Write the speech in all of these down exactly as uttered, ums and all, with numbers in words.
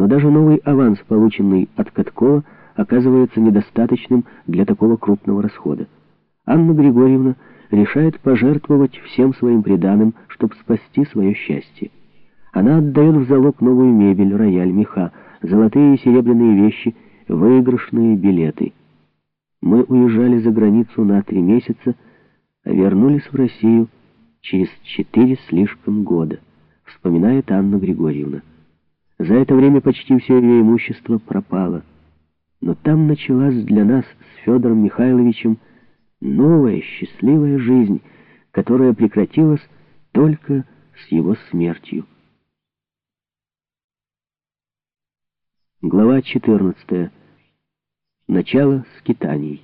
Но даже новый аванс, полученный от Каткова, оказывается недостаточным для такого крупного расхода. Анна Григорьевна решает пожертвовать всем своим приданым, чтобы спасти свое счастье. Она отдает в залог новую мебель, рояль, меха, золотые и серебряные вещи, выигрышные билеты. Мы уезжали за границу на три месяца, а вернулись в Россию через четыре слишком года, вспоминает Анна Григорьевна. За это время почти все ее имущество пропало. Но там началась для нас с Федором Михайловичем новая счастливая жизнь, которая прекратилась только с его смертью. Глава четырнадцатая. Начало скитаний.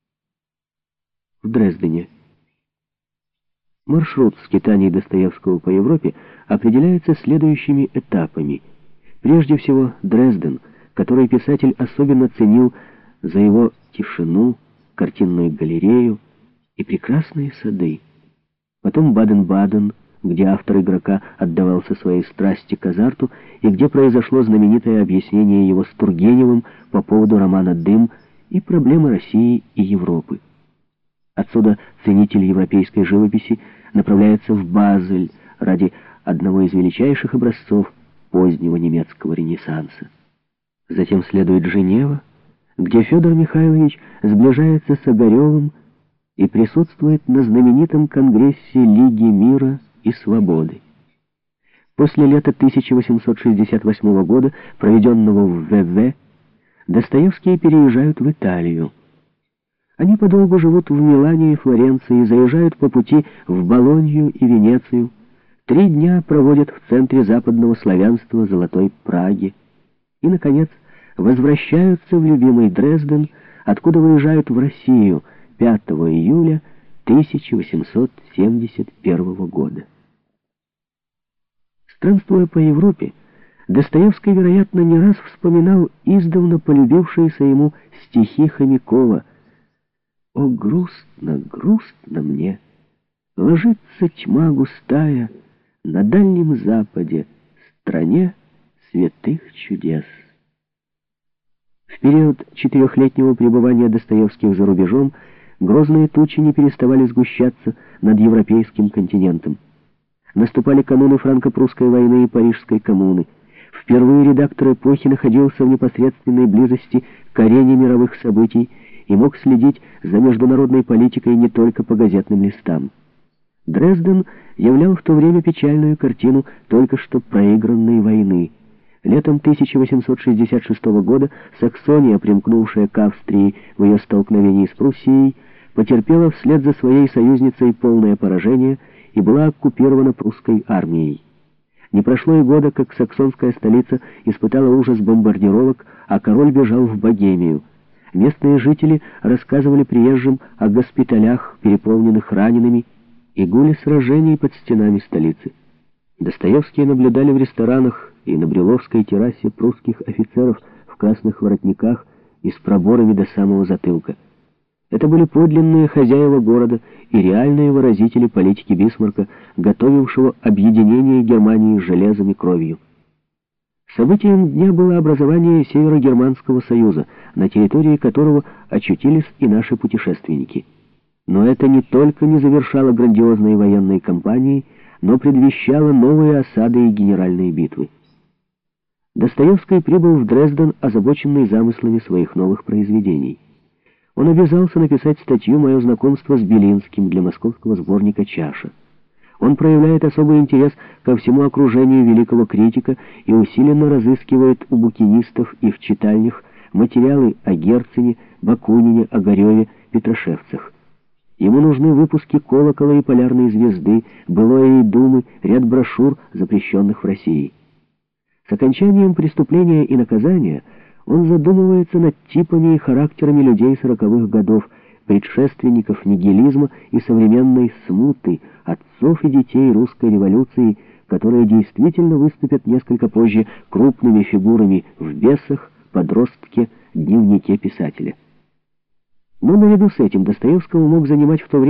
В Дрездене. Маршрут скитаний Достоевского по Европе определяется следующими этапами. Прежде всего, Дрезден, который писатель особенно ценил за его тишину, картинную галерею и прекрасные сады. Потом Баден-Баден, где автор игрока отдавался своей страсти к азарту и где произошло знаменитое объяснение его с Тургеневым по поводу романа «Дым» и проблемы России и Европы. Отсюда ценитель европейской живописи направляется в Базель ради одного из величайших образцов позднего немецкого ренессанса. Затем следует Женева, где Федор Михайлович сближается с Огаревым и присутствует на знаменитом конгрессе Лиги мира и свободы. После лета тысяча восемьсот шестьдесят восьмого года, проведенного в ВВ, Достоевские переезжают в Италию. Они подолгу живут в Милане и Флоренции, заезжают по пути в Болонью и Венецию, три дня проводят в центре западного славянства Золотой Праги и, наконец, возвращаются в любимый Дрезден, откуда выезжают в Россию пятого июля тысяча восемьсот семьдесят первого года. Странствуя по Европе, Достоевский, вероятно, не раз вспоминал издавна полюбившиеся ему стихи Хомякова: «О, грустно, грустно мне, ложится тьма густая на Дальнем Западе, стране святых чудес». В период четырехлетнего пребывания Достоевских за рубежом грозные тучи не переставали сгущаться над европейским континентом. Наступали кануны франко-прусской войны и Парижской коммуны. Впервые редактор «Эпохи» находился в непосредственной близости к арене мировых событий и мог следить за международной политикой не только по газетным листам. Дрезден являл в то время печальную картину только что проигранной войны. Летом тысяча восемьсот шестьдесят шестого года Саксония, примкнувшая к Австрии в ее столкновении с Пруссией, потерпела вслед за своей союзницей полное поражение и была оккупирована прусской армией. Не прошло и года, как саксонская столица испытала ужас бомбардировок, а король бежал в Богемию. Местные жители рассказывали приезжим о госпиталях, переполненных ранеными, и гуле сражений под стенами столицы. Достоевские наблюдали в ресторанах и на Брюловской террасе прусских офицеров в красных воротниках и с проборами до самого затылка. Это были подлинные хозяева города и реальные выразители политики Бисмарка, готовившего объединение Германии с железом и кровью. Событием дня было образование Северогерманского союза, на территории которого очутились и наши путешественники. Но это не только не завершало грандиозной военной кампании, но предвещало новые осады и генеральные битвы. Достоевский прибыл в Дрезден, озабоченный замыслами своих новых произведений. Он обязался написать статью «Мое знакомство с Белинским» для московского сборника «Чаша». Он проявляет особый интерес ко всему окружению великого критика и усиленно разыскивает у букинистов и в читальнях материалы о Герцене, Бакунине, Огареве, Петрашевцах. Ему нужны выпуски «Колокола» и «Полярной звезды», «Былое» и «Думы», ряд брошюр, запрещенных в России. С окончанием «Преступления и наказания» он задумывается над типами и характерами людей сороковых годов, предшественников нигилизма и современной смуты, отцов и детей русской революции, которые действительно выступят несколько позже крупными фигурами в «Бесах», «Подростке», «Дневнике писателя». Но наряду с этим Достоевского мог занимать в то время и роман философского типа, в центре которого стояла бы проблема этики и эстетики,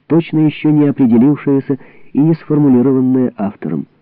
точно еще не определившееся и не сформулированное автором.